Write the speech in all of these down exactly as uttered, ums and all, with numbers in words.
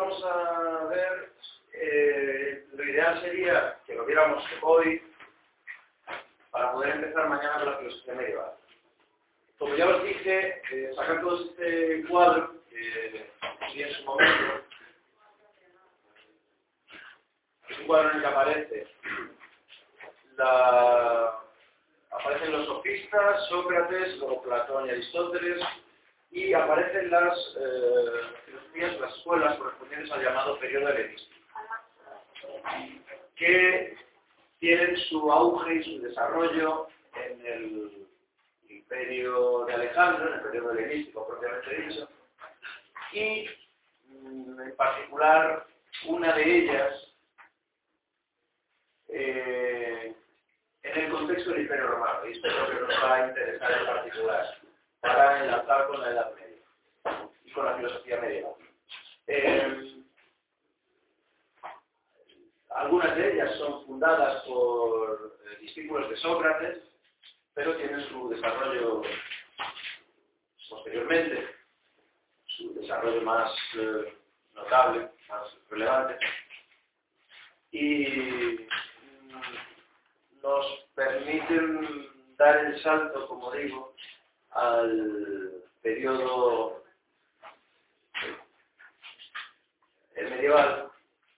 vamos a ver, eh, lo ideal sería que lo viéramos hoy para poder empezar mañana con la filosofía medieval. Como ya os dije, eh, sacar todo este cuadro, que vi en su momento, es un cuadro en el que aparece la, aparecen los sofistas, Sócrates, luego Platón y Aristóteles, y aparecen las eh, filosofías, las escuelas correspondientes al llamado periodo helenístico, que tienen su auge y su desarrollo en el imperio de Alejandro, en el periodo helenístico propiamente dicho, y mm, en particular una de ellas eh, en el contexto del Imperio Romano, y esto es lo que nos va a interesar en particular para enlazar con la Edad Media y con la filosofía medieval. Eh, algunas de ellas son fundadas por eh, discípulos de Sócrates, pero tienen su desarrollo posteriormente, su desarrollo más eh, notable, más relevante, y mm, nos permiten dar el salto, como digo, al periodo eh, medieval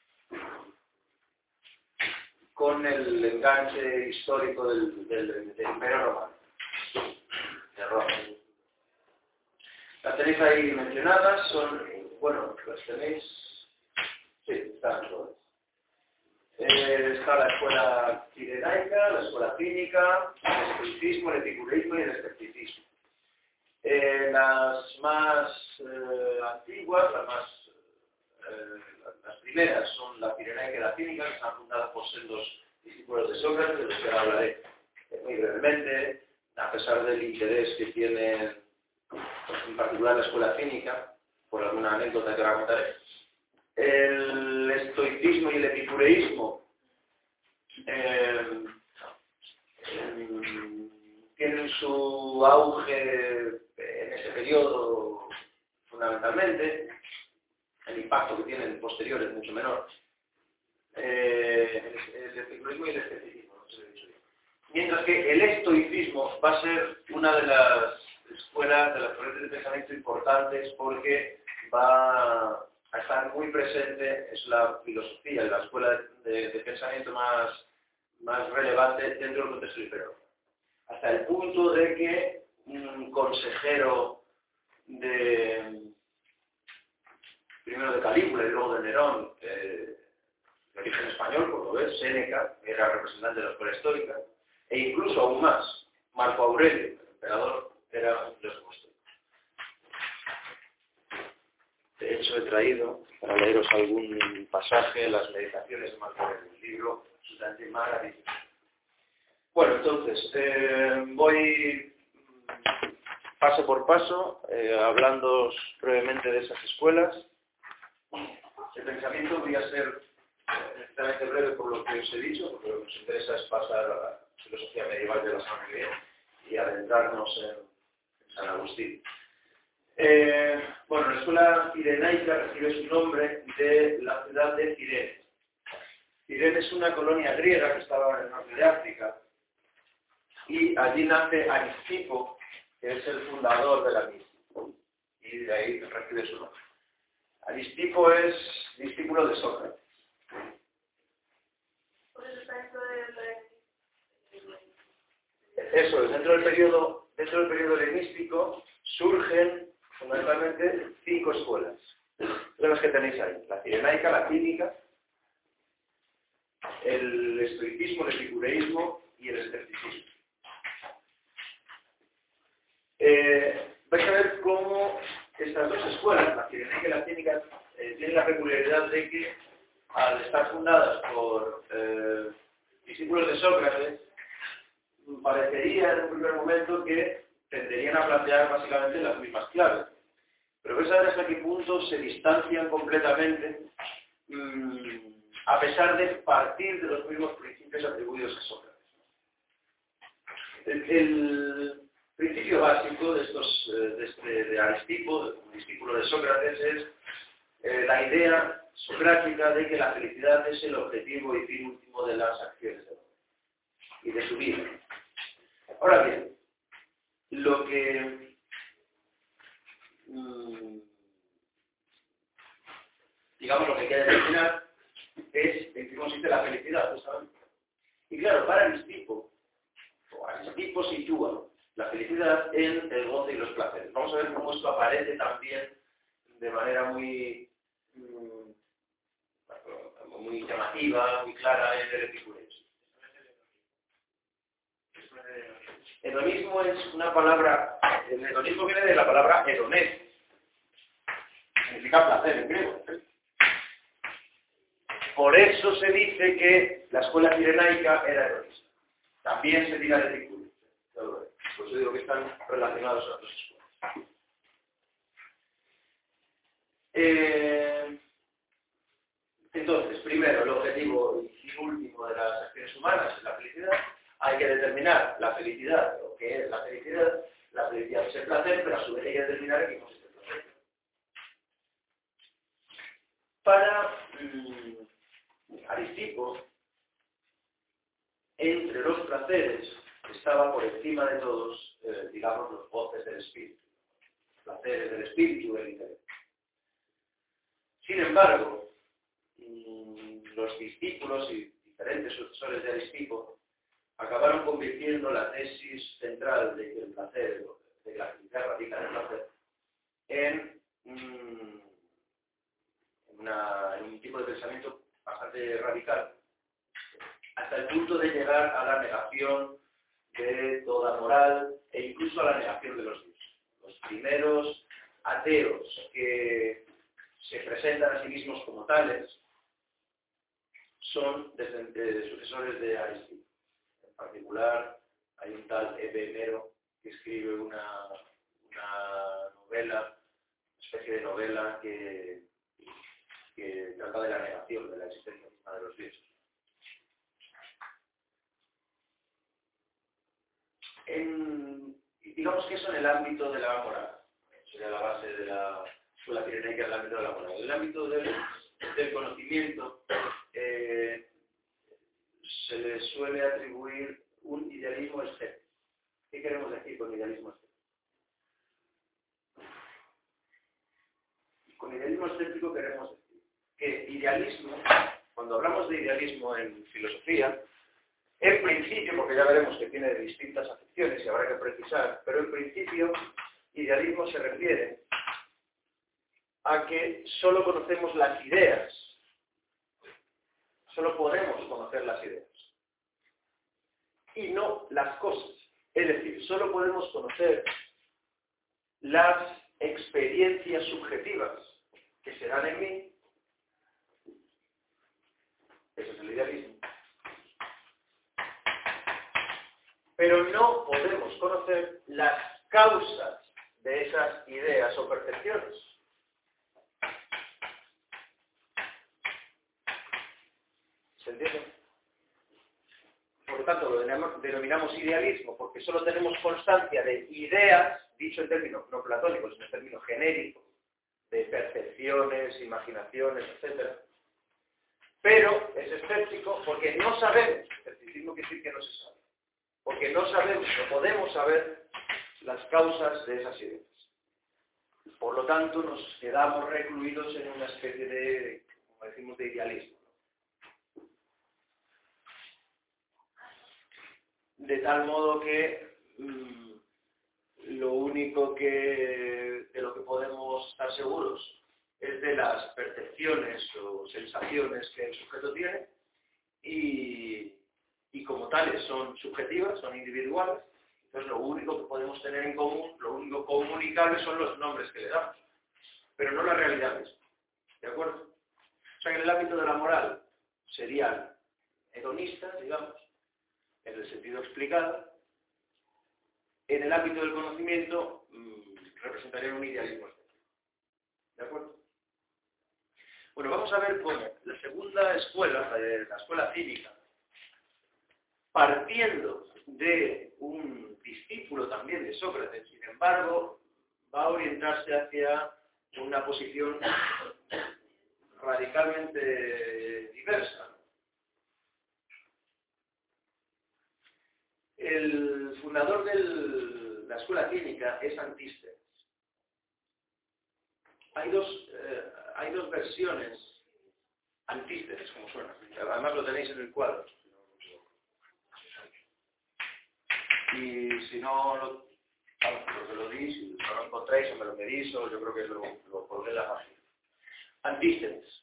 con el enganche histórico del, del, del Imperio Romano, de Roma. Las tenéis ahí mencionadas, son, bueno, las tenéis, sí, están todas. Eh, está la escuela cirenaica, la escuela cínica, el estoicismo, el epicureísmo y el escepticismo. Eh, las más eh, antiguas, las más eh, las primeras son la cirenaica y la cínica, que están fundadas por sendos discípulos de Sócrates, de los que ahora hablaré muy brevemente, a pesar del interés que tiene en particular la escuela cínica, por alguna anécdota que ahora contaré. El estoicismo y el epicureísmo eh, eh, tienen su auge en ese periodo fundamentalmente. El impacto que tienen posterior es mucho menor. Eh, el, el epicureísmo y el escepticismo, no se lo he dicho bien. Mientras que el estoicismo va a ser una de las escuelas, de las corrientes de pensamiento importantes, porque va a estar muy presente, es la filosofía, la escuela de, de pensamiento más, más relevante dentro del contexto liberal. Hasta el punto de que un consejero de, primero de Calígula y luego de Nerón, eh, de origen español, por lo ves, Séneca, era representante de la escuela estoica, e incluso aún más, Marco Aurelio, el emperador, era un filósofo estoico. De hecho, he traído para leeros algún pasaje en las meditaciones de Marco Aurelio, un libro absolutamente maravilloso. Bueno, entonces, eh, voy paso por paso, eh, hablando brevemente de esas escuelas. El pensamiento voy a ser necesariamente breve por lo que os he dicho, porque lo que nos interesa es pasar a la filosofía medieval de la semana que viene y adentrarnos en, en San Agustín. Eh, bueno, la escuela cirenaica recibe su nombre de la ciudad de Cirene. Cirene es una colonia griega que estaba en el norte de África, y allí nace Aristipo, que es el fundador de la misma, y de ahí recibe su nombre. Aristipo es discípulo de Sócrates. Eso es, dentro del periodo, dentro del periodo helenístico surgen fundamentalmente cinco escuelas. Son las que tenéis ahí: la cirenaica, la cínica, el estoicismo, el epicureísmo y el escepticismo. Eh, vais a ver cómo estas dos escuelas, la cirenaica y la cínica, eh, tienen la peculiaridad de que, al estar fundadas por eh, discípulos de Sócrates, parecería en un primer momento que tenderían a plantear básicamente las mismas claves. Pero vais a ver hasta qué punto se distancian completamente, mmm, a pesar de partir de los mismos principios atribuidos a Sócrates. El, el principio básico de estos, de, este, de Aristipo, de, como discípulo de Sócrates, es eh, la idea socrática de que la felicidad es el objetivo y fin último de las acciones del hombre y de su vida. Ahora bien, lo que mmm, digamos lo que hay que determinar es en qué consiste la felicidad, justamente. Y claro, para Aristipo, o Aristipo sitúa la felicidad en el goce y los placeres. Vamos a ver cómo esto aparece también de manera muy, mmm, muy llamativa, muy clara en el epicureísmo. Hedonismo es una palabra, el hedonismo viene de la palabra hedonés, significa placer en griego. Por eso se dice que la escuela cirenaica era hedonista. También se dirá de Epicuro. Por eso digo que están relacionados a las dos escuelas. Eh, entonces, primero, el objetivo y último de las acciones humanas es la felicidad. Hay que determinar la felicidad, lo que es la felicidad. La felicidad es el placer, pero a su vez hay que determinar en qué consiste el placer. Para mmm, Aristipo, entre los placeres estaba por encima de todos, eh, digamos, los goces del espíritu, los placeres del espíritu y del intelecto. Sin embargo, mmm, los discípulos y diferentes sucesores de Aristipo acabaron convirtiendo la tesis central de que el placer, de que la felicidad radica en el placer, en, mmm, en, una, en un tipo de pensamiento bastante radical, hasta el punto de llegar a la negación de toda moral e incluso a la negación de los dioses. Los primeros ateos que se presentan a sí mismos como tales son de, de sucesores de Aristipo. En particular, hay un tal Epimero que escribe una, una novela, una especie de novela que, que trata de la negación de la existencia misma de los dioses. En, digamos que eso en el ámbito de la moral, sería la base de la escuela cirenaica, el ámbito de la moral. En el ámbito del, del conocimiento eh, se le suele atribuir un idealismo escéptico. ¿Qué queremos decir con idealismo escéptico? Con idealismo escéptico queremos decir que idealismo, cuando hablamos de idealismo en filosofía, en principio, porque ya veremos que tiene distintas acepciones y habrá que precisar, pero en principio, idealismo se refiere a que solo conocemos las ideas, solo podemos conocer las ideas, y no las cosas. Es decir, solo podemos conocer las experiencias subjetivas que se dan en mí. Ese es el idealismo. Pero no podemos conocer las causas de esas ideas o percepciones. ¿Se entiende? Por lo tanto, lo denominamos idealismo porque solo tenemos constancia de ideas, dicho en términos no platónicos, sino en términos genéricos, de percepciones, imaginaciones, etcétera. Pero es escéptico porque no sabemos, escepticismo quiere decir que no se sabe, porque no sabemos, no podemos saber las causas de esas ideas. Por lo tanto, nos quedamos recluidos en una especie de, como decimos, de idealismo. De tal modo que mmm, lo único que, de lo que podemos estar seguros es de las percepciones o sensaciones que el sujeto tiene y, y como tales son subjetivas, son individuales. Entonces lo único que podemos tener en común, lo único comunicable son los nombres que le damos, pero no la realidad misma. ¿De acuerdo? O sea que en el ámbito de la moral serían hedonistas, digamos, en el sentido explicado. En el ámbito del conocimiento mmm, representaría un idealismo estético. ¿De acuerdo? Bueno, vamos a ver cómo la segunda escuela, la escuela cívica, partiendo de un discípulo también de Sócrates, sin embargo, va a orientarse hacia una posición radicalmente diversa. El fundador de la escuela clínica es Antístenes. Hay dos, eh, hay dos versiones. Antístenes, como suena. Además lo tenéis en el cuadro. Y si no lo, lo, lo di, si no lo encontráis o me lo medís, o yo creo que lo, lo colgué en la página. Antístenes.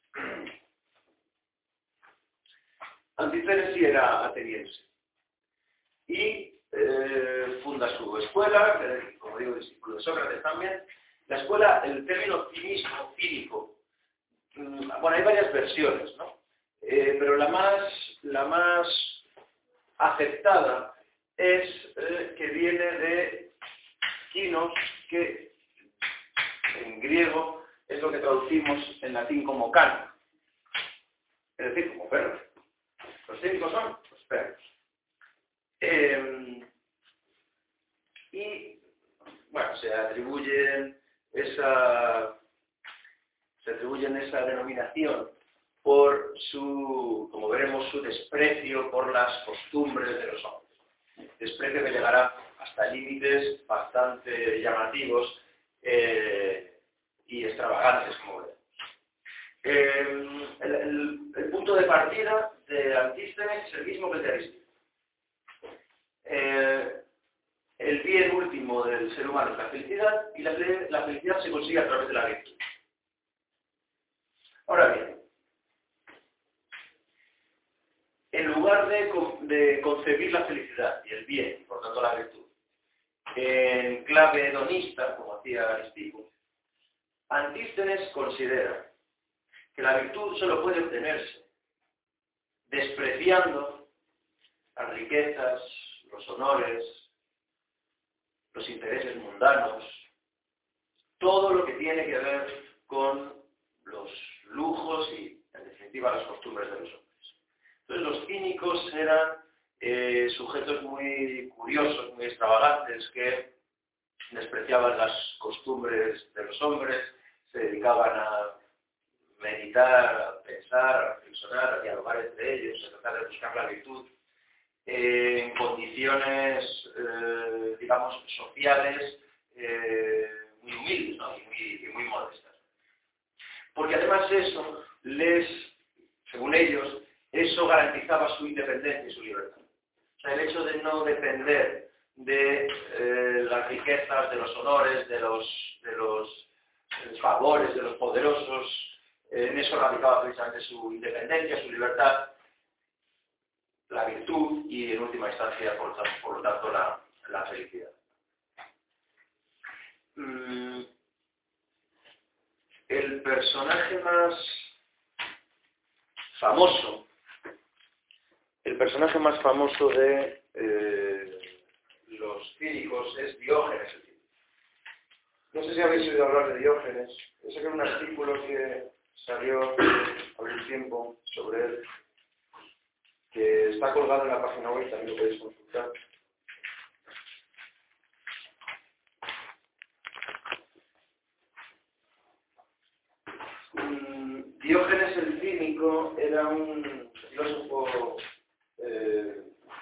Antístenes sí era ateniense. Y eh, funda su escuela, eh, como digo, discípulo de Sócrates también. La escuela, el término cinismo, cínico, mmm, bueno, hay varias versiones, ¿no? Eh, pero la más, la más aceptada es eh, que viene de kinos, que en griego es lo que traducimos en latín como can, es decir, como perros. Los cínicos son los perros. Eh, y, bueno, se atribuyen esa, se atribuyen esa denominación por su, como veremos, su desprecio por las costumbres de los hombres. Desprecio que llegará hasta límites bastante llamativos eh, y extravagantes, como veremos. Eh, el, el, el punto de partida de Antístenes es el mismo que el de Aristóteles. Eh, el bien último del ser humano es la felicidad, y la, la felicidad se consigue a través de la virtud. Ahora bien, en lugar de, de concebir la felicidad y el bien, y por tanto la virtud, en clave hedonista, como hacía Aristóteles, Antístenes considera que la virtud solo puede obtenerse despreciando las riquezas, los honores, los intereses mundanos, todo lo que tiene que ver con los lujos y, en definitiva, las costumbres de los hombres. Entonces, los cínicos eran eh, sujetos muy curiosos, muy extravagantes, que despreciaban las costumbres de los hombres, se dedicaban a meditar, a pensar, a reflexionar, a dialogar entre ellos, a tratar de buscar la virtud eh, en condiciones, eh, digamos, sociales eh, muy humildes, ¿no? y, muy, y muy modestas. Porque además eso les, según ellos, eso garantizaba su independencia y su libertad. O sea, el hecho de no depender de eh, las riquezas, de los honores, de los, de los eh, favores, de los poderosos, eh, en eso radicaba precisamente su independencia, su libertad, la virtud y, en última instancia, por, por lo tanto, la, la felicidad. Mm, el personaje más famoso, el personaje más famoso de eh, los cínicos es Diógenes el cínico. No sé si habéis oído hablar de Diógenes. Yo sé que era un artículo que salió hace un tiempo sobre él, que está colgado en la página web, también lo podéis consultar. Diógenes el cínico era un filósofo eh,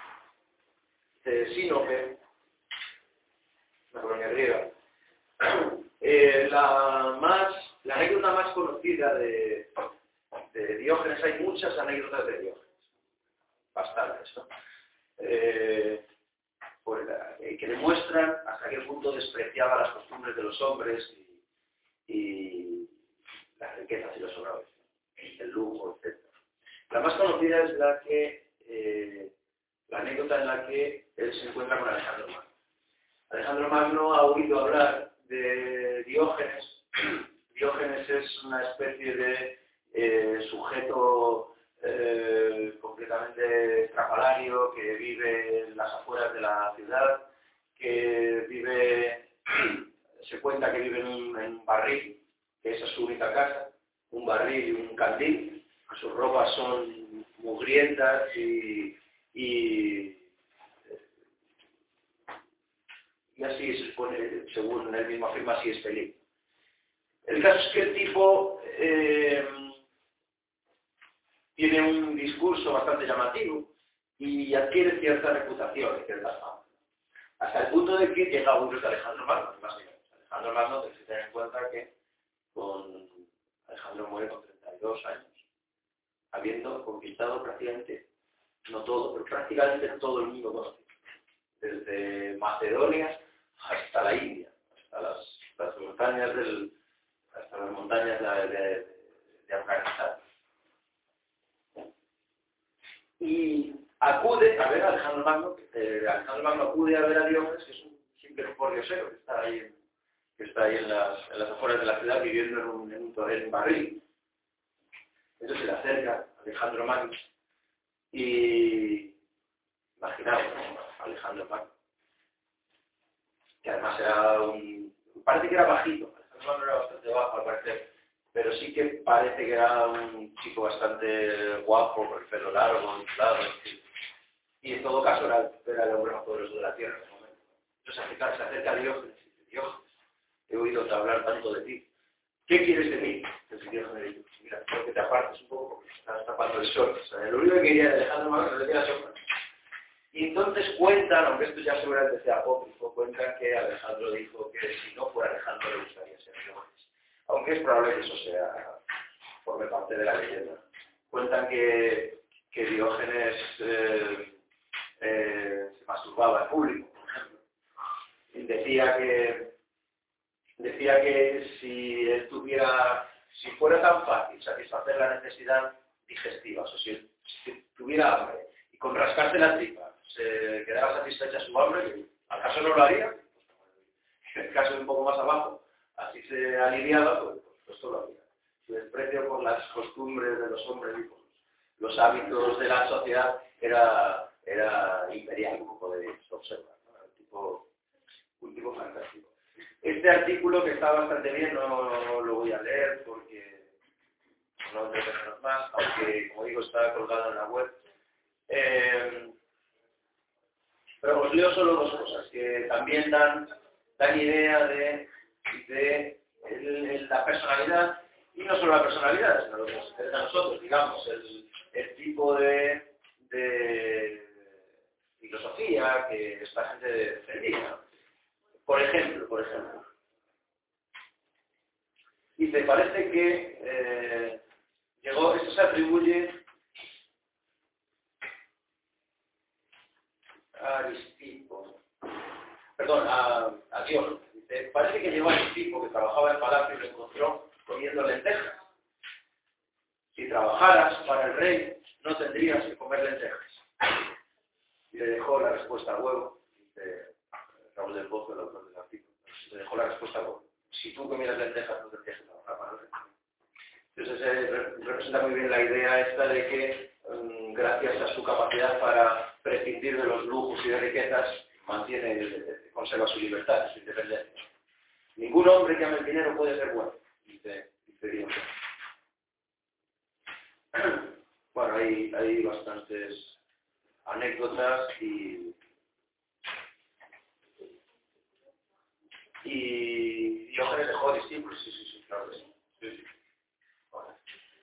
de Sinope, una colonia griega. Eh, la, más, la anécdota más conocida de, de Diógenes, hay muchas anécdotas de Diógenes, bastantes, ¿no? Eh, pues, eh, que demuestran hasta qué punto despreciaba las costumbres de los hombres y, y las riquezas y los honores, el lujo, etcétera. La más conocida es la que eh, la anécdota en la que él se encuentra con Alejandro Magno. Alejandro Magno ha oído hablar de Diógenes. Diógenes es una especie de eh, sujeto eh, completamente estrafalario que vive en las afueras de la ciudad, que vive, se cuenta que vive en un, en un barril, que esa es su única casa, un barril y un candil. Sus ropas son mugrientas y, y y así se supone, según él mismo afirma, así es feliz. El caso es que el tipo eh, tiene un discurso bastante llamativo y adquiere cierta reputación y cierta fama. Hasta el punto de que llega a un de Alejandro Magno, más bien. Alejandro Magno, tenemos que tener en cuenta que con Alejandro muere con treinta y dos años, habiendo conquistado prácticamente, no todo, pero prácticamente todo el mundo conocido. Desde Macedonia hasta la India, hasta las, las montañas del, hasta las montañas de, de, de Afganistán. Y acude a ver a Alejandro Magno, eh, Alejandro Magno acude a ver a Diógenes, que es un simple pordiosero que está ahí, en, que está ahí en, las, en las afueras de la ciudad viviendo en un, en un, en un barril. Entonces se le acerca a Alejandro Magno y imaginaos, ¿no? Alejandro Magno, que además era un... parece que era bajito, Alejandro Magno era bastante bajo al parecer, pero sí que parece que era un chico bastante guapo, con el pelo largo, inflado, y en todo caso era, era el hombre más poderoso de la tierra en ese momento. Entonces se acerca, se acerca a Diógenes y dice: Diógenes, he oído hablar tanto de ti. ¿Qué quieres de mí? Entonces Diógenes dice: mira, quiero que te apartes un poco porque estás tapando el sol. O sea, lo único que quería de Alejandro Magno no le queda sombra. Y entonces cuentan, aunque esto ya seguramente sea apócrifo, cuentan que Alejandro dijo que si no fuera Alejandro le gustaría ser Diógenes. Aunque es probable que eso sea, forme parte de la leyenda. Cuentan que, que Diógenes eh, eh, se masturbaba en público, por ejemplo. Y decía que, decía que si él tuviera, si fuera tan fácil satisfacer la necesidad digestiva, o sea, si, si tuviera hambre y con rascarse la tripa se quedara satisfecha su hambre, ¿acaso no lo haría? Pues, en el caso de un poco más abajo, así se aliviaba, pues, pues esto lo haría. Su desprecio por las costumbres de los hombres y por los hábitos de la sociedad era, era imperial, como podéis observar, ¿no? Era un tipo, un tipo fantástico. Este artículo, que está bastante bien, no, no lo voy a leer porque no entretenernos más, aunque, como digo, está colgado en la web. Eh, pero os leo solo dos cosas que también dan, dan idea de, de el, el, la personalidad, y no solo la personalidad, sino lo que nos interesa a nosotros, digamos, el, el tipo de, de filosofía que esta gente defendía. Por ejemplo, por ejemplo, y te parece que eh, llegó, esto se atribuye a Aristipo, perdón, a, a Dios. Dice, parece que llegó a Aristipo, que trabajaba en palacio, y lo encontró comiendo lentejas. Si trabajaras para el rey, no tendrías que comer lentejas. Y le dejó la respuesta al huevo, dice Raúl del Pozo, el autor del artículo. Le dejó la respuesta al huevo. Si tú comieras lentejas, no tendrías que trabajar para el rey. Entonces eh, representa muy bien la idea esta de que, um, gracias a su capacidad para prescindir de los lujos y de riquezas, mantiene, eh, conserva su libertad, su independencia. Ningún hombre que ame el dinero puede ser bueno, dice, dice Dios. Bueno, hay, hay bastantes anécdotas y, y Diógenes dejó discípulos, sí, sí, sí, claro que sí. sí, sí. Bueno.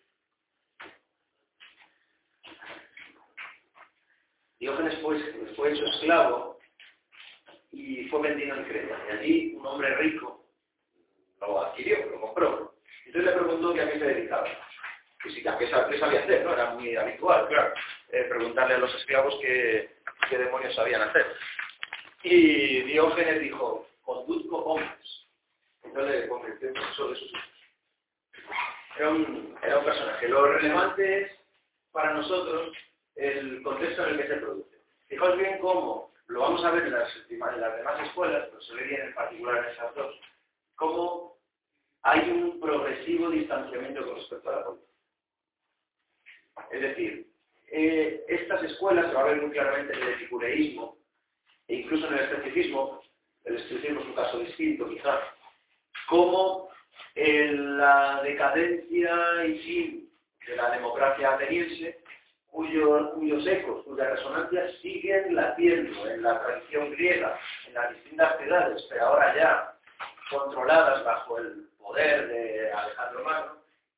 Diógenes fue, fue hecho esclavo y fue vendido en Creta. Y allí un hombre rico lo adquirió, lo compró. Entonces le preguntó que a qué se dedicaba. Que si a qué sabía hacer, ¿no? Era muy habitual, claro, eh, preguntarle a los esclavos qué, qué demonios sabían hacer. Y Diógenes dijo: conduzco hombres. Entonces le convirtió en profesor de sus hijos. Era un, era un personaje. Lo relevante es, para nosotros, el contexto en el que se produce. Fijaos bien cómo, lo vamos a ver en las, en las demás escuelas, pero se ve bien en particular en esas dos, cómo hay un progresivo distanciamiento con respecto a la política. Es decir, eh, estas escuelas se va a ver muy claramente en el epicureísmo e incluso en el escepticismo. El escepticismo es un caso distinto, quizás, como en la decadencia y fin de la democracia ateniense, cuyo, cuyos ecos, cuyas resonancias siguen latiendo en la tradición griega, en las distintas ciudades, pero ahora ya controladas bajo el poder de Alejandro Magno,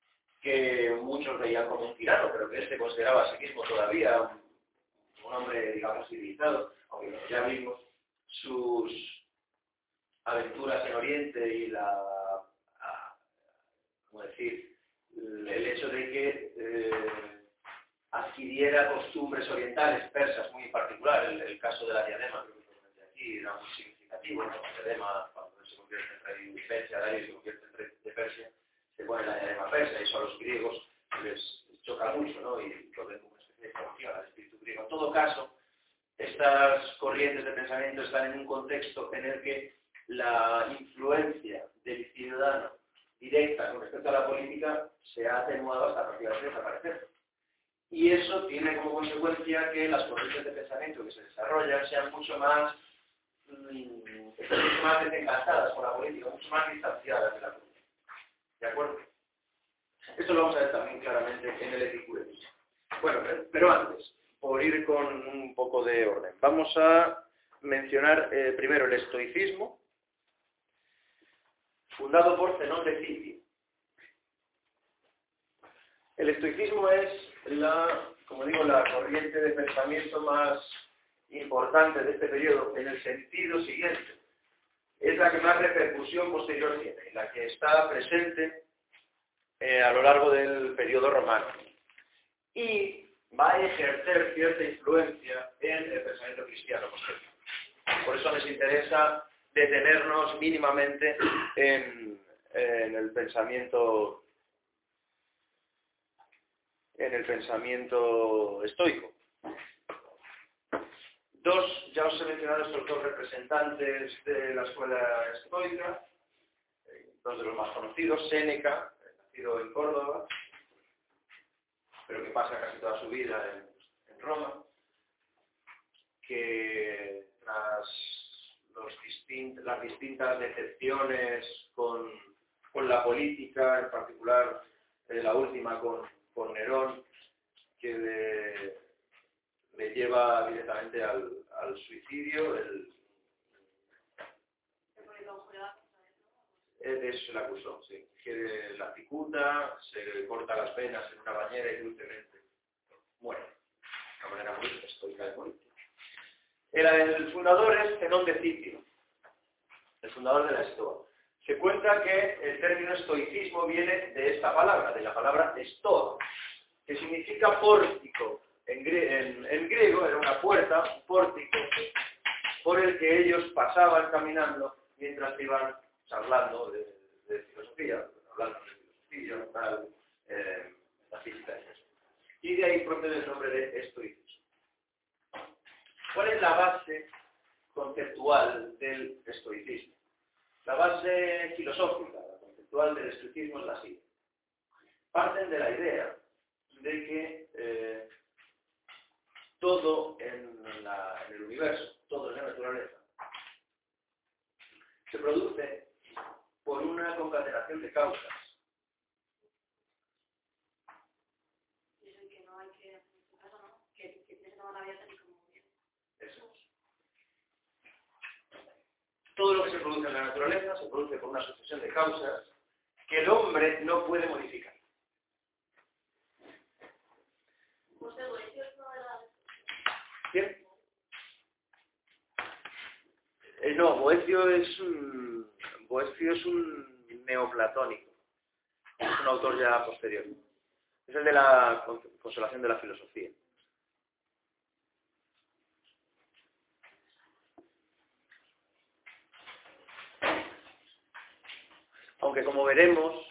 que muchos veían como un tirano, pero que él se consideraba a sí mismo todavía un, un hombre, digamos, civilizado, aunque ya vimos sus aventuras en Oriente y la, a, ¿cómo decir?, el hecho de que eh, adquiriera costumbres orientales, persas muy en particular, el, el caso de la diadema, creo que lo comenté aquí, era muy significativo, ¿no? La diadema, cuando se convierte en rey de Persia, Darío se convierte en rey de Persia, se pone la diadema persa, y eso a los griegos les choca mucho, ¿no? Y lo ven como una especie de corrupción al espíritu griego. En todo caso, estas corrientes de pensamiento están en un contexto en el que la influencia del ciudadano directa con respecto a la política se ha atenuado hasta prácticamente desaparecer. Y eso tiene como consecuencia que las corrientes de pensamiento que se desarrollan sean mucho más, mmm, estén mucho más desencantadas con la política, mucho más distanciadas de la política. ¿De acuerdo? Esto lo vamos a ver también claramente en el epicureísmo. Bueno, pero antes, por ir con un poco de orden, vamos a mencionar eh, primero el estoicismo, fundado por Zenón de Citio. El estoicismo es la, como digo, la corriente de pensamiento más importante de este periodo, en el sentido siguiente. Es la que más repercusión posterior tiene, la que está presente eh, a lo largo del periodo romano. Y va a ejercer cierta influencia en el pensamiento cristiano posterior. Por eso les interesa detenernos mínimamente en, en el pensamiento en el pensamiento estoico. Dos, ya os he mencionado estos dos representantes de la escuela estoica, dos de los más conocidos, Séneca, nacido en Córdoba, pero que pasa casi toda su vida en, en Roma, que tras los distint, las distintas decepciones con, con la política, en particular eh, la última con, con Nerón, que le, le lleva directamente al, al suicidio, el, de eso se le acusó, sí, que la cicuta, se corta las venas en una bañera y dulcemente muere. De una manera muy estoica de morir. Era el fundador es Zenón de Citio, el fundador de la Estoa. Se cuenta que el término estoicismo viene de esta palabra, de la palabra estoa, que significa pórtico. En, grie en, en griego era una puerta, un pórtico, por el que ellos pasaban caminando mientras iban charlando de, de filosofía, hablando de filosofía, tal, eh, metafísica y eso. Y de ahí procede el nombre de estoicismo. ¿Cuál es la base conceptual del estoicismo? La base filosófica, la conceptual del estoicismo es la siguiente. Parten de la idea de que eh, todo en, la, en el universo, todo en la naturaleza, se produce por una concatenación de causas. Dicen que no hay que, en este caso, ¿no? Que, que tiene que tomar la vida tal y como viene. Eso es. Todo lo que se produce en la naturaleza se produce por una sucesión de causas que el hombre no puede modificar. Pues el Boecio no era... ¿Bien? Eh, no, Boecio es un Boecio es un neoplatónico. Es un autor ya posterior. Es el de la consolación de la filosofía. Aunque como veremos,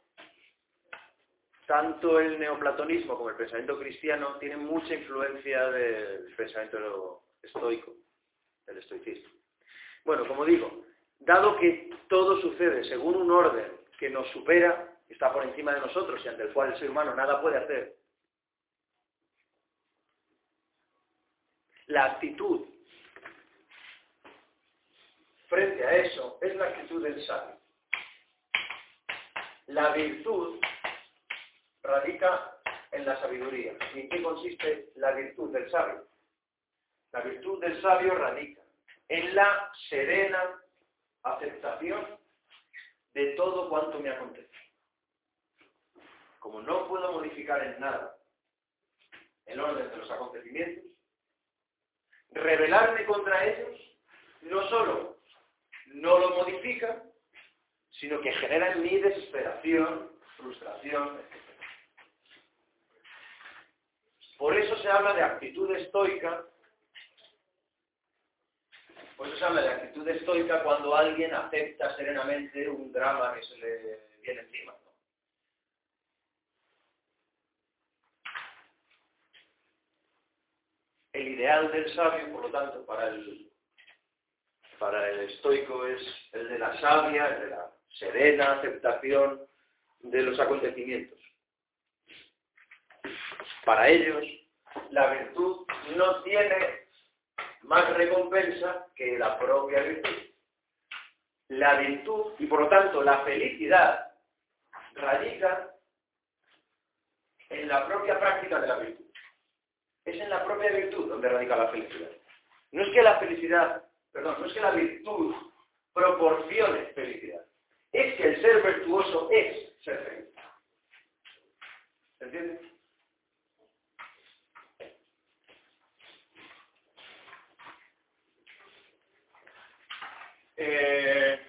tanto el neoplatonismo como el pensamiento cristiano tienen mucha influencia del pensamiento estoico, del estoicismo. Bueno, como digo, dado que todo sucede según un orden que nos supera, que está por encima de nosotros y ante el cual el ser humano nada puede hacer, la actitud frente a eso es la actitud del sabio. La virtud radica en la sabiduría. ¿Y en qué consiste la virtud del sabio? La virtud del sabio radica en la serena aceptación de todo cuanto me acontece. como no puedo modificar en nada el orden de los acontecimientos, rebelarme contra ellos no solo no lo modifica, sino que genera en mí desesperación, frustración, etcétera. Por eso se habla de actitud estoica. Por eso se habla de actitud estoica cuando alguien acepta serenamente un drama que se le viene encima, ¿no? El ideal del sabio, por lo tanto, para el, para el estoico es el de la sabia, el de la serena aceptación de los acontecimientos. Para ellos, la virtud no tiene más recompensa que la propia virtud. La virtud, y por lo tanto la felicidad, radica en la propia práctica de la virtud. Es en la propia virtud donde radica la felicidad. No es que la felicidad, perdón, no es que la virtud proporcione felicidad. Es que el ser virtuoso es ser feliz. ¿Se entiende? Eh,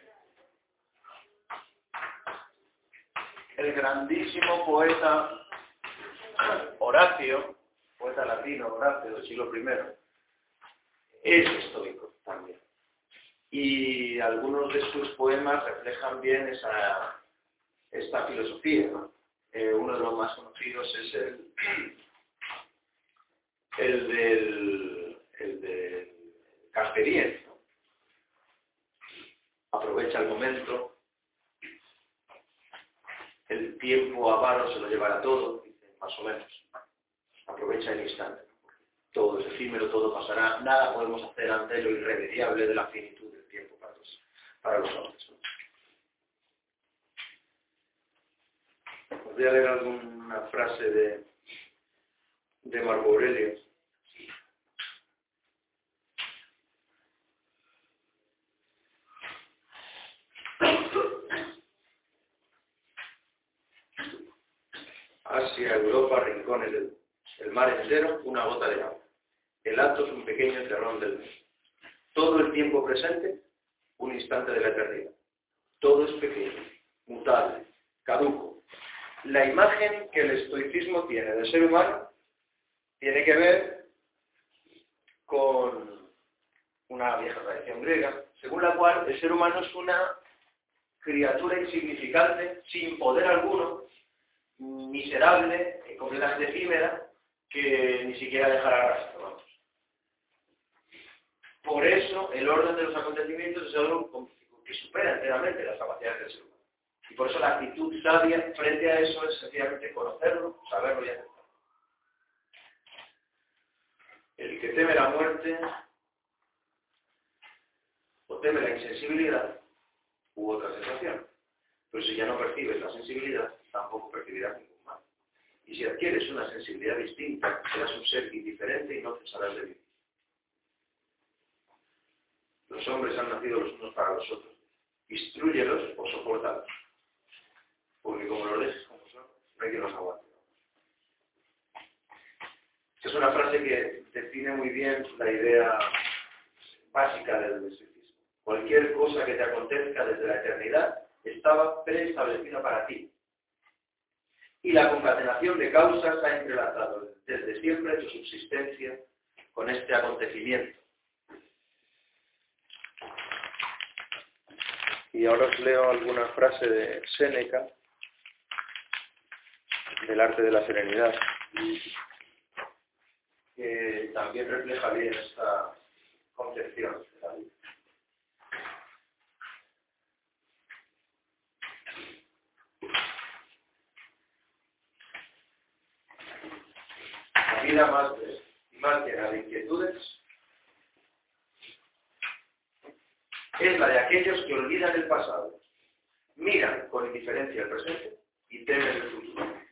el grandísimo poeta Horacio, poeta latino Horacio del siglo primero, es estoico también. Y algunos de sus poemas reflejan bien esa, esta filosofía, ¿no? Eh, uno de los más conocidos es el, el del, el del Carpe Diem, ¿no? Aprovecha el momento, el tiempo avaro se lo llevará todo, dice, más o menos. Aprovecha el instante. Todo es efímero, todo pasará, nada podemos hacer ante lo irremediable de la finitud del tiempo para los, para los hombres, ¿no? Os voy a leer alguna frase de, de Marco Aurelio. Asia, Europa, rincones del el mar entero, una gota de agua. El acto es un pequeño terrón del mes. Todo el tiempo presente, un instante de la eternidad. Todo es pequeño, mutable, caduco. La imagen que el estoicismo tiene del ser humano tiene que ver con una vieja tradición griega, según la cual el ser humano es una criatura insignificante, sin poder alguno, miserable, completamente efímera, que ni siquiera dejará rastro, vamos. Por eso, el orden de los acontecimientos es algo que supera enteramente las capacidades del ser humano. Y por eso la actitud sabia frente a eso es sencillamente conocerlo, saberlo y aceptarlo. El que teme la muerte o teme la insensibilidad u otra sensación. Pero si ya no percibes la sensibilidad, tampoco percibirás ningún mal. Y si adquieres una sensibilidad distinta, serás un ser indiferente y no cesarás de vivir. Los hombres han nacido los unos para los otros. Instrúyelos o sopórtalos. Porque como los dejes como son, no hay quien los aguante. Esta es una frase que define muy bien la idea básica del estoicismo. Cualquier cosa que te acontezca desde la eternidad estaba preestablecida para ti. Y la concatenación de causas ha entrelazado desde siempre tu subsistencia con este acontecimiento. Y ahora os leo alguna frase de Séneca, del arte de la serenidad, que también refleja bien esta concepción de la vida. La vida más, de, más llena de inquietudes es la de aquellos que olvidan el pasado, miran con indiferencia el presente y temen el futuro.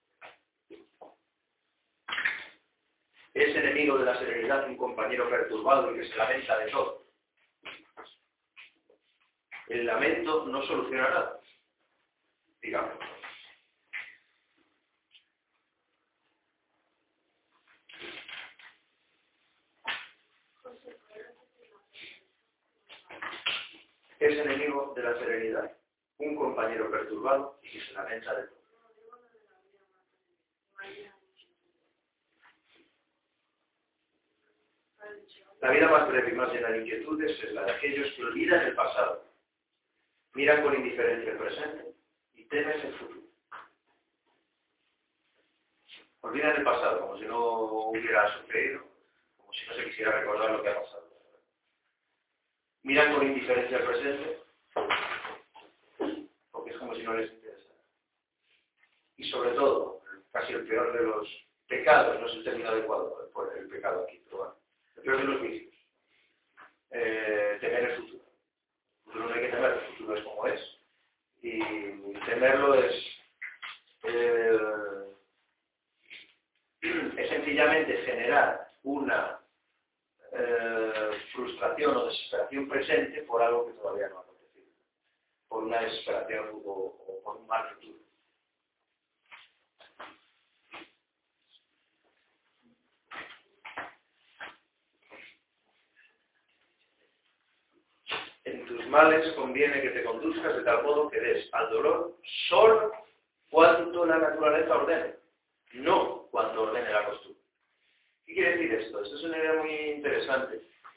Es enemigo de la serenidad un compañero perturbado y que se lamenta de todo. El lamento no soluciona nada, digamos. es enemigo de la serenidad, un compañero perturbado y que se lamenta de todo. La vida más breve y más llena de inquietudes es la de aquellos que olvidan el pasado, miran con indiferencia el presente y temen el futuro. Olvidan el pasado como si no hubiera sucedido, como si no se quisiera recordar lo que ha pasado. Miran con indiferencia el presente, porque es como si no les interesara. Y sobre todo, casi el peor de los pecados, no es el término adecuado por el pecado aquí, pero bueno, el peor de los vicios, eh, temer el futuro. El futuro no hay que temer, el futuro es como es. Y temerlo es, eh, es sencillamente generar una eh, frustración o desesperación presente por algo que todavía no ha acontecido, por una desesperación o, o por un mal futuro. En tus males conviene que te conduzcas de tal modo que des al dolor solo cuanto la naturaleza ordene, no cuanto ordene la costumbre. ¿Qué quiere decir esto? Esto es una idea muy interesante.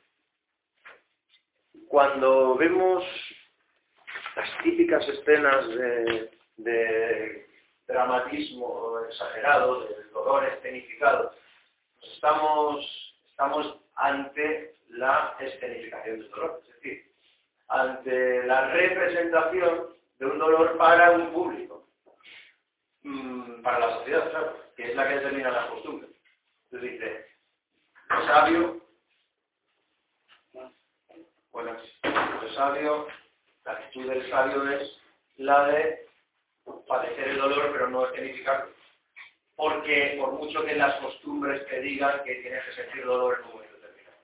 Cuando vemos las típicas escenas de, de dramatismo exagerado, de dolor escenificado, estamos, estamos ante la escenificación del dolor, es decir, ante la representación de un dolor para un público, mm, para la sociedad, claro, que es la que determina las costumbres. Entonces dice, el sabio, bueno, el sabio, la actitud del sabio es la de padecer el dolor, pero no escenificarlo. Porque por mucho que las costumbres te digan que tienes que sentir dolor en un momento determinado.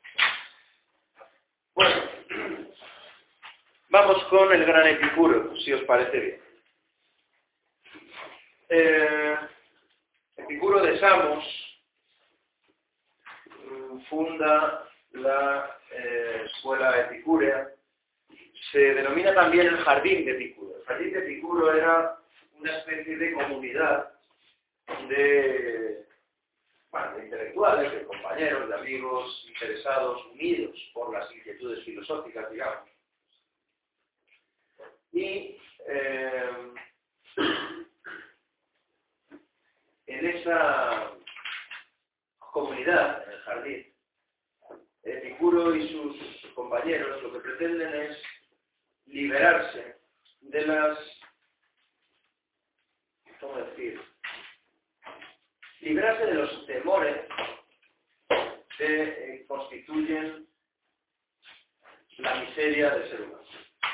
Bueno, vamos con el gran Epicuro, si os parece bien. Eh, Epicuro de Samos funda la eh, escuela epicúrea. Se denomina también el jardín de Epicuro. El jardín de Epicuro era una especie de comunidad de, bueno, de intelectuales, de compañeros, de amigos interesados, unidos por las inquietudes filosóficas, digamos. Y eh, en esa comunidad, en el jardín, Epicuro y sus compañeros lo que pretenden es liberarse de las, ¿cómo decir? Liberarse de los temores que eh, constituyen la miseria del ser humano.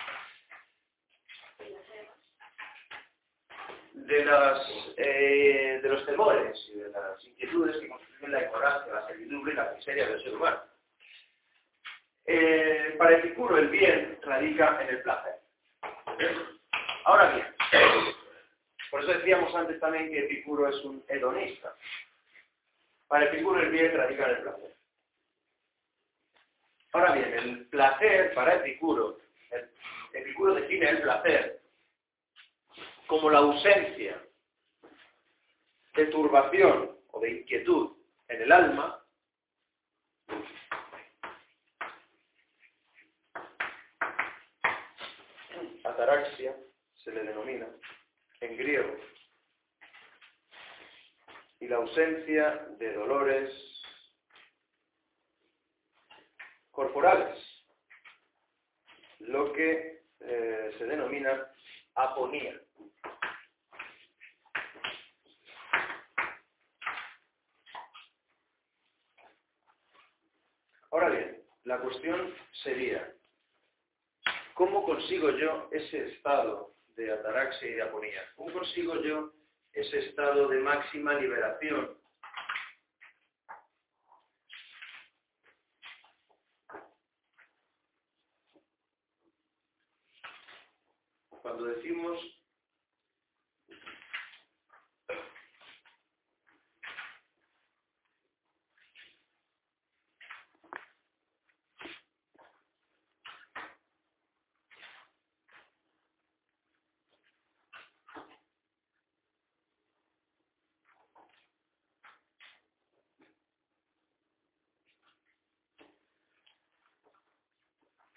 De, las, eh, de los temores y de las inquietudes que constituyen la ignorancia, la servidumbre y la miseria del ser humano. Eh, para Epicuro el bien radica en el placer. Ahora bien, por eso decíamos antes también que Epicuro es un hedonista. Para Epicuro el bien radica en el placer. Ahora bien, el placer para Epicuro, el, Epicuro define el placer como la ausencia de turbación o de inquietud en el alma ataraxia se le denomina en griego, y la ausencia de dolores corporales, lo que eh, se denomina aponía. Ahora bien, la cuestión sería, ¿cómo consigo yo ese estado de ataraxia y de aponía? ¿Cómo consigo yo ese estado de máxima liberación? Cuando decimos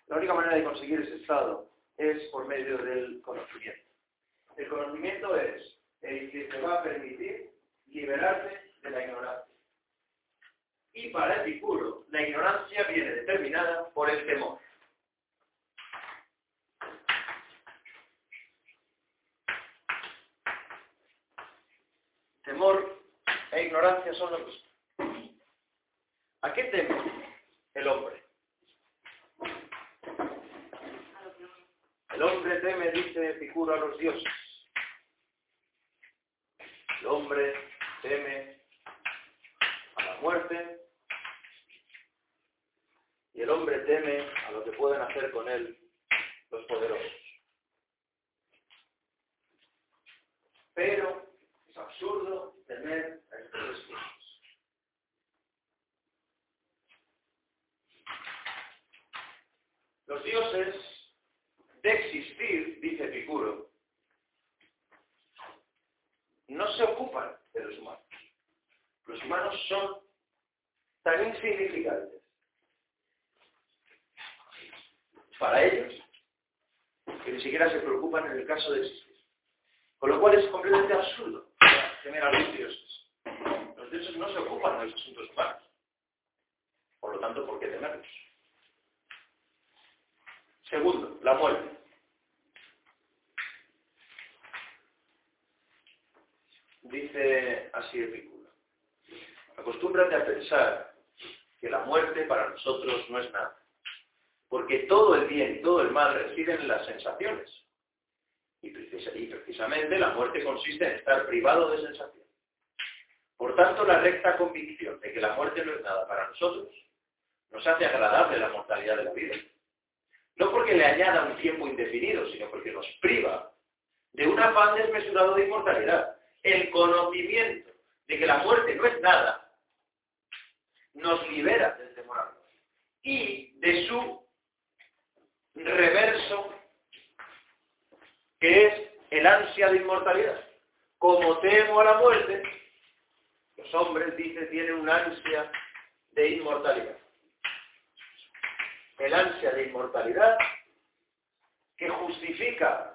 La única manera de conseguir ese estado es por medio del conocimiento. El conocimiento es el que te va a permitir liberarte de la ignorancia. Y para Epicuro, la ignorancia viene determinada por el temor. Temor e ignorancia son lo mismo. ¿A qué teme el hombre? El hombre teme, dice Epicuro, a los dioses. El hombre teme a la muerte y el hombre teme a lo que pueden hacer con él los poderosos. Pero es absurdo temer a estos dos cosas. Los dioses, de existir, dice Epicuro, no se ocupan de los humanos. Los humanos son tan insignificantes para ellos que ni siquiera se preocupan en el caso de existir. Con lo cual es completamente absurdo temer a los dioses. Los dioses no se ocupan de los asuntos humanos. Por lo tanto, ¿por qué temerlos? Segundo, la muerte. Dice así Epicuro: acostúmbrate a pensar que la muerte para nosotros no es nada, porque todo el bien y todo el mal residen en las sensaciones. Y, precisa, y precisamente la muerte consiste en estar privado de sensación. Por tanto, la recta convicción de que la muerte no es nada para nosotros nos hace agradable la mortalidad de la vida. No porque le añada un tiempo indefinido, sino porque nos priva de un afán desmesurado de inmortalidad. El conocimiento de que la muerte no es nada nos libera del temor a la muerte y de su reverso, que es el ansia de inmortalidad. Como temo a la muerte, los hombres, dice, tienen un ansia de inmortalidad. El ansia de inmortalidad que justifica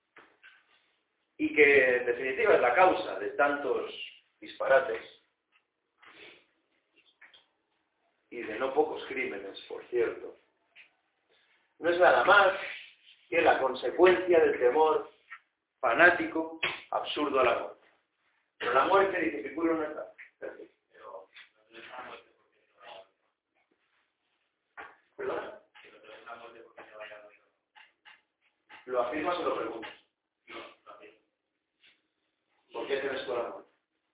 y que en definitiva es la causa de tantos disparates y de no pocos crímenes, por cierto, no es nada más que la consecuencia del temor fanático, absurdo a la muerte. Pero la muerte, dice Epicuro, no está. ¿Perdona? ¿Lo afirmas o lo preguntas? ¿Por qué temes tú a la muerte?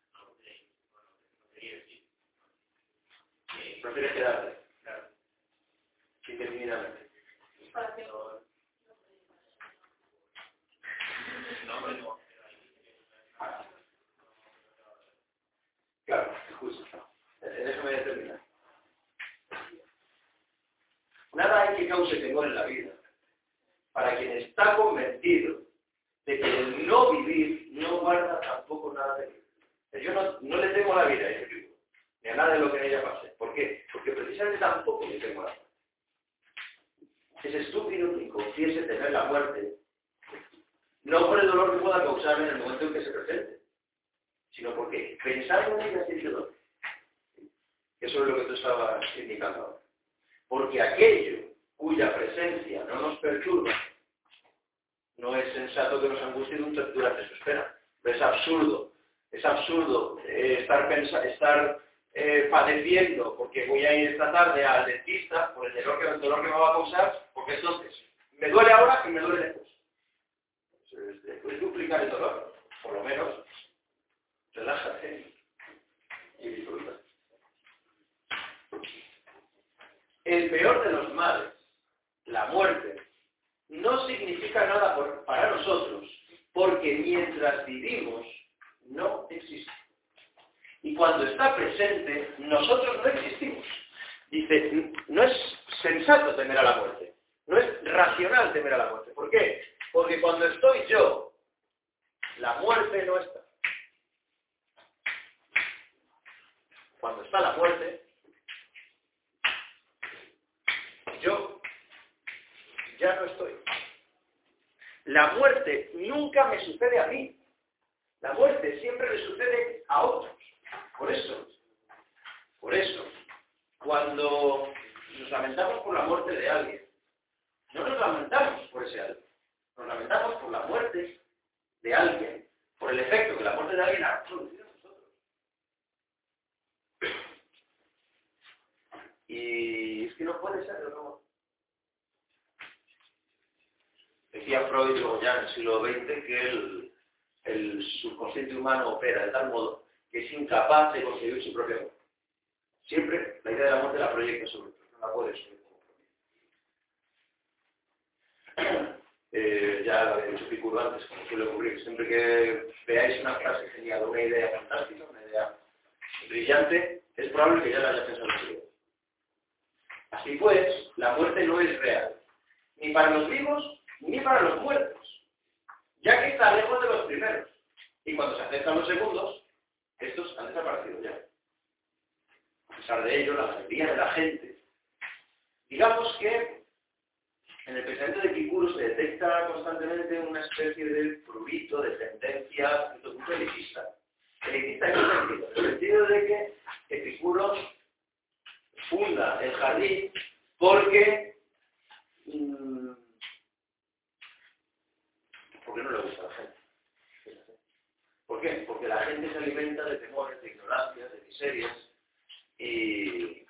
¿Prefieres quedarte? Indefinidamente. Claro, justo. Déjame determinar. Nada hay que cause temor en la vida para quien está convencido de que el no vivir no guarda tampoco nada de vida. Yo no, no le temo a la vida, ni a nada de lo que en ella pase. ¿Por qué? Porque precisamente tampoco le temo a la muerte. Es estúpido que confiese tener la muerte, no por el dolor que pueda causarme en el momento en que se presente, sino porque pensar en ella tiene dolor. Eso es lo que tú estabas indicando ahora. Porque aquello cuya presencia no nos perturba, no es sensato que nos angustie durante su espera. Pero es absurdo, es absurdo eh, estar, pensa estar eh, padeciendo porque voy a ir esta tarde al dentista por el dolor, que, el dolor que me va a causar, porque entonces me duele ahora y me duele después. Es, es duplicar el dolor, por lo menos relájate y disfruta. El peor de los males, la muerte, no significa nada por, para nosotros, porque mientras vivimos, no existe. Y cuando está presente, nosotros no existimos. Dice, no es sensato temer a la muerte, no es racional temer a la muerte. ¿Por qué? Porque cuando estoy yo, la muerte no está. Cuando está la muerte, yo ya no estoy. La muerte nunca me sucede a mí. La muerte siempre le sucede a otros. Por eso, por eso, cuando nos lamentamos por la muerte de alguien, no nos lamentamos por ese alguien. Nos lamentamos por la muerte de alguien, por el efecto que la muerte de alguien ha producido en nosotros. Y es que no puede ser de otra manera. Decía Freud, luego ya en el siglo veinte, que el, el subconsciente humano opera de tal modo que es incapaz de concebir su propia muerte. Siempre la idea de la muerte la proyecta sobre otros, no la puede sobre eh, ya lo había dicho Epicuro antes, como suele ocurrir. Siempre que veáis una frase genial, una idea fantástica, una idea brillante, es probable que ya la haya pensado en. Así pues, la muerte no es real, ni para los vivos, ni para los muertos, ya que está lejos de los primeros. Y cuando se acercan los segundos, estos han desaparecido ya. A pesar de ello, la mayoría de la gente, digamos que en el pensamiento de Epicuro se detecta constantemente una especie de prurito, de tendencia, un punto elitista. Elitista en qué sentido? En el sentido de que Epicuro funda el jardín porque, mmm, porque no le gusta a la gente. ¿Por qué? Porque la gente se alimenta de temores, de ignorancias, de miserias, y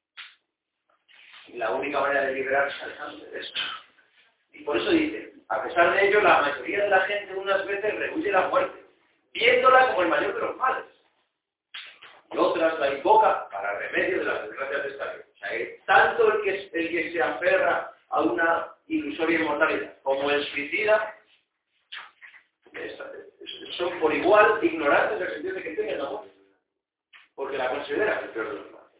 la única manera de liberarse es alejándose de eso. Y por eso dice, a pesar de ello, la mayoría de la gente unas veces rehuye la muerte, viéndola como el mayor de los males. Y otras la invoca para remedio de las desgracias de esta vida. O sea, que tanto el que, el que se aferra a una ilusoria inmortalidad como el suicida, son por igual ignorantes en el sentido de que tienen la muerte, porque la consideran el peor de los males.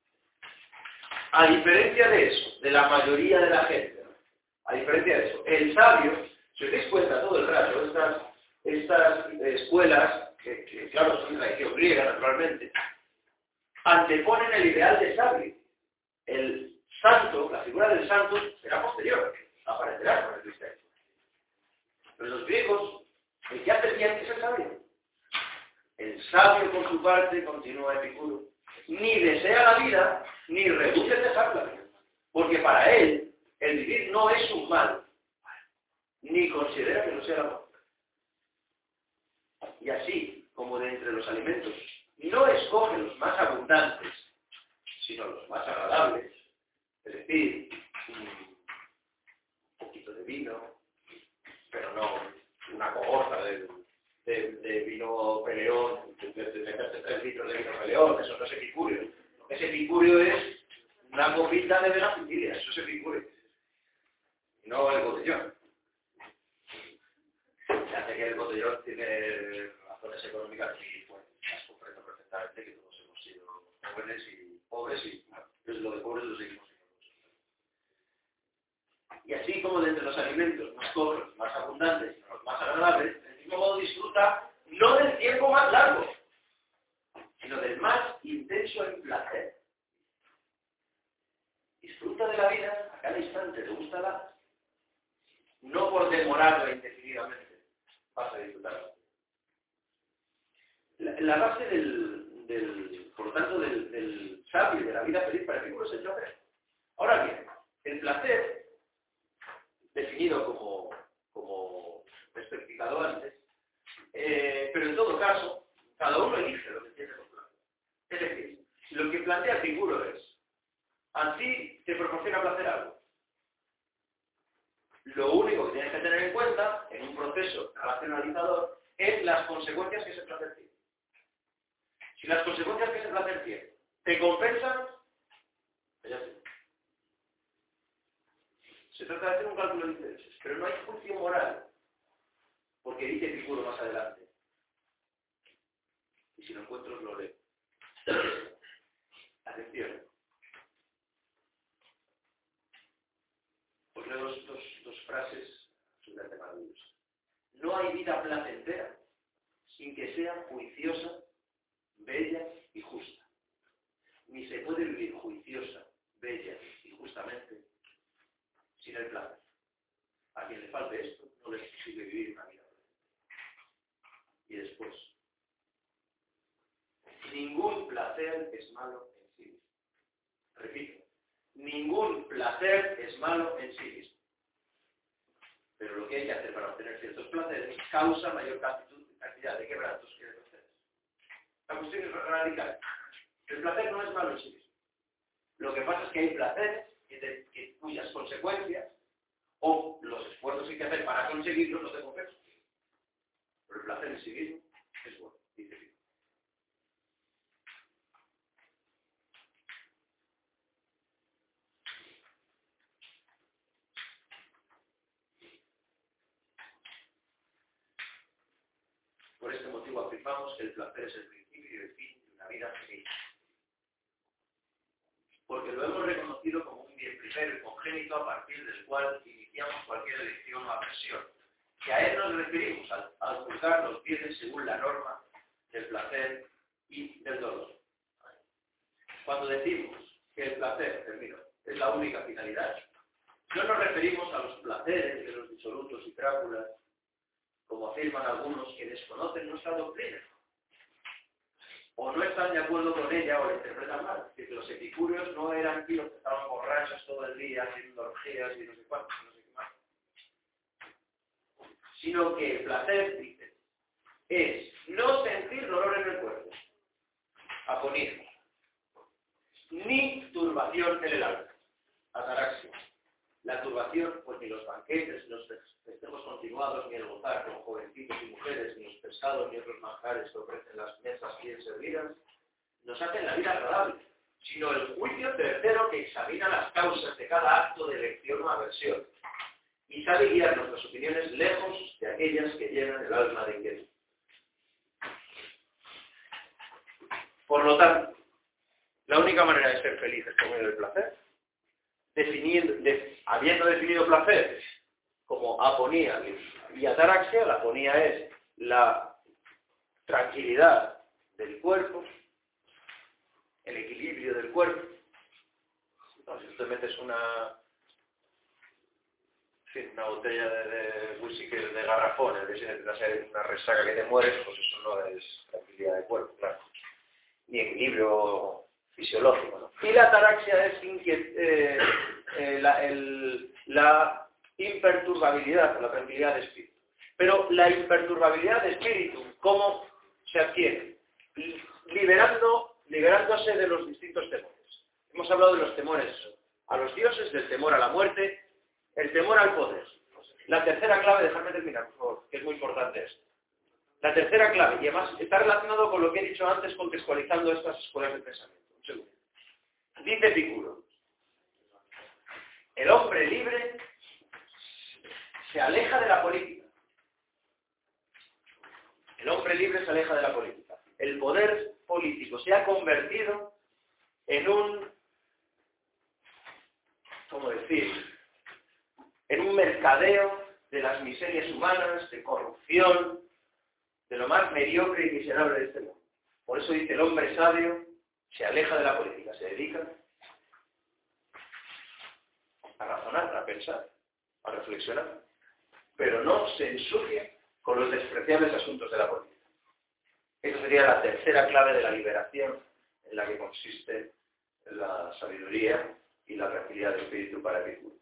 A diferencia de eso, de la mayoría de la gente, ¿no? A diferencia de eso, el sabio, si os dais cuenta todo el rato, estas, estas escuelas, que, que claro son de tradición griega naturalmente, anteponen el ideal de sabio. El santo, la figura del santo, será posterior, aparecerá con el cristianismo. Pero los griegos, el que hace bien es el sabio. El sabio, por su parte, continúa Epicuro, ni desea la vida, ni reduce dejar la vida. Porque para él, el vivir no es un mal, ni considera que no sea la muerte. Y así, como de entre los alimentos, no escoge los más abundantes, sino los más agradables, es decir, un poquito de vino, pero no una cohorta de, de, de vino peleón, de, de, de meterte tres litros de vino peleón, eso no es epicurio. Lo que es epicurio es una copita de beneficia, eso es epicurio. No el botellón. Ya sé que el botellón tiene razones económicas y bueno, las comprendo perfectamente, que todos hemos sido jóvenes y pobres y bueno, es lo de pobres lo seguimos siendo. Y así como de entre los alimentos más pobres, más abundantes y los más agradables, del mismo modo disfruta no del tiempo más largo, sino del más intenso en placer. Disfruta de la vida a cada instante, te gusta la, no por demorarla indefinidamente, vas a disfrutarla. La, la base del, del, por lo tanto, del, del sabio y de la vida feliz para Epicuro es el placer. Ahora bien, el placer, definido como, como especificado antes, eh, pero en todo caso, cada uno elige lo que entiende por placer. Es decir, lo que plantea Epicuro es, a ti te proporciona placer algo. Lo único que tienes que tener en cuenta, en un proceso racionalizador, es las consecuencias que ese placer tiene. Si las consecuencias que ese placer tiene te compensan, pues ya sé. Se trata de hacer un cálculo de intereses, pero no hay juicio moral, porque dice Epicuro más adelante. Y si lo encuentro, os lo leo. Atención. Os leo dos, dos, dos frases absolutamente maravillosas. No hay vida placentera sin que sea juiciosa, bella y justa. Ni se puede vivir juiciosa, bella y justamente sin el placer. A quien le falte esto, no le es posible vivir una vida plena. Y después, ningún placer es malo en sí mismo. Repito, ningún placer es malo en sí mismo. Pero lo que hay que hacer para obtener ciertos placeres causa mayor cantidad de quebrantos que de placeres. La cuestión es radical. El placer no es malo en sí mismo. Lo que pasa es que hay placeres que te, que, cuyas consecuencias o los esfuerzos que hay que hacer para conseguirlos no te compensan. Pero el placer en sí mismo es bueno, dice Pico. Por este motivo afirmamos que el placer es el principio y el fin de una vida feliz. Porque lo hemos reconocido como un bien primero y congénito a partir del cual iniciamos cualquier elección o aversión. Y a él nos referimos al, al juzgar los bienes según la norma del placer y del dolor. Cuando decimos que el placer, termino, es la única finalidad, no nos referimos a los placeres de los disolutos y crápulas, como afirman algunos que desconocen nuestra doctrina, o no están de acuerdo con ella o la interpretan mal. Es decir, los epicúreos no eran tíos que estaban borrachos todo el día, haciendo orgías y no sé cuántos, no sé qué más. Sino que el placer, dice, es no sentir dolor en el cuerpo, aponía, ni turbación en el alma, ataraxia. La turbación, pues ni los banquetes, ni los festejos continuados, ni el gozar con jovencitos y mujeres, ni los pescados, ni otros manjares que ofrecen las mesas bien servidas, nos hacen la vida agradable, sino el juicio tercero que examina las causas de cada acto de elección o aversión, y sabe guiar nuestras opiniones lejos de aquellas que llenan el alma de inquietud. Por lo tanto, la única manera de ser feliz es por medio del placer. Definiendo, de, habiendo definido placer como aponía y ataraxia, la aponía es la tranquilidad del cuerpo, el equilibrio del cuerpo. Entonces, si tú te metes una, en fin, una botella de, de whisky de garrafón, en vez de hacer una resaca que te mueres, pues eso no es tranquilidad del cuerpo, claro, ni equilibrio fisiológico, ¿no? Y la ataraxia es inquiet, eh, eh, la, el, la imperturbabilidad, la tranquilidad de espíritu. Pero la imperturbabilidad de espíritu, ¿cómo se adquiere? Liberando, liberándose de los distintos temores. Hemos hablado de los temores a los dioses, del temor a la muerte, el temor al poder. La tercera clave, dejadme terminar, por favor, que es muy importante esto. La tercera clave, y además está relacionado con lo que he dicho antes, contextualizando estas escuelas de pensamiento. Un segundo. Dice Epicuro, el hombre libre se aleja de la política. El hombre libre se aleja de la política. El poder político se ha convertido en un, ¿cómo decir?, en un mercadeo de las miserias humanas, de corrupción, de lo más mediocre y miserable de este mundo. Por eso dice, el hombre sabio se aleja de la política, se dedica a razonar, a pensar, a reflexionar, pero no se ensucia con los despreciables asuntos de la política. Esa sería la tercera clave de la liberación en la que consiste la sabiduría y la tranquilidad de espíritu para Epicuro.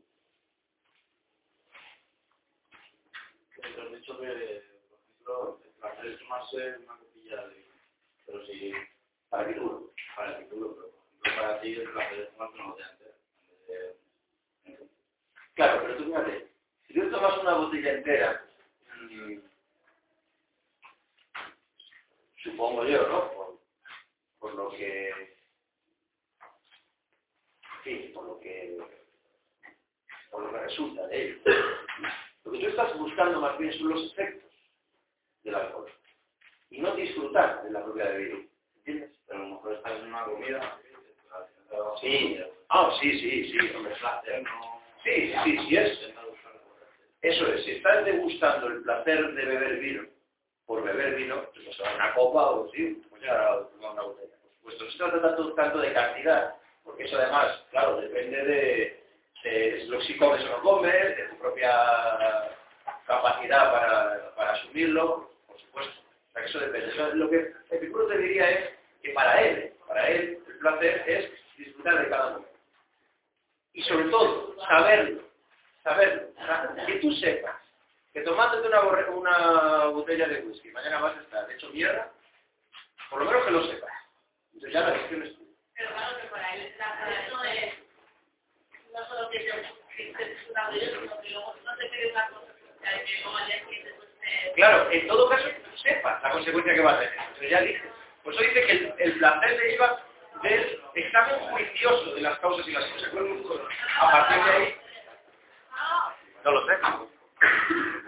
Te has dicho que, por ejemplo, el placer es tomarse una copilla de... Pero si... Para Epicuro. Para Epicuro, pero por ejemplo, para ti el placer es tomarse una botella entera. De... Claro, pero tú fíjate, si tú tomas una botella entera, mmm, supongo yo, ¿no? Por, por lo que... En fin, por lo que... por lo que resulta de ello. Lo que tú estás buscando más bien son los efectos del alcohol. Y no disfrutar de la propia bebida. ¿Entiendes? Pero a lo mejor estás en una comida... Sí. Ah, sí, sí, sí. Hombre, placer, no... Sí, sí, sí es. Eso es, si estás degustando el placer de beber vino, por beber vino, pues a una copa o sí, pues ya tomar una botella. Por supuesto, no se trata tanto, tanto de cantidad, porque eso además, claro, depende de, de lo si comes o no comes, de tu propia capacidad para, para asumirlo, por supuesto. O sea, que eso depende. Eso, lo que Epicuro te diría es que para él, para él, el placer es disfrutar de cada momento. Y sobre todo, saberlo, saberlo. O sea, que tú sepas que tomándote una, borre, una botella de whisky, mañana vas a estar hecho mierda, por lo menos que lo sepas. Entonces ya la decisión es tuya. Pero claro que para él la no es no solo que yo esté disfrutando yo, sino que luego no te quede una cosa que luego al día siguiente pues te... Claro, en todo caso que tú sepas la consecuencia que va a tener. Entonces ya dices. Por eso dice que el, el placer deriva del examen juicioso de las causas y las consecuencias. A partir de ahí, no lo sé.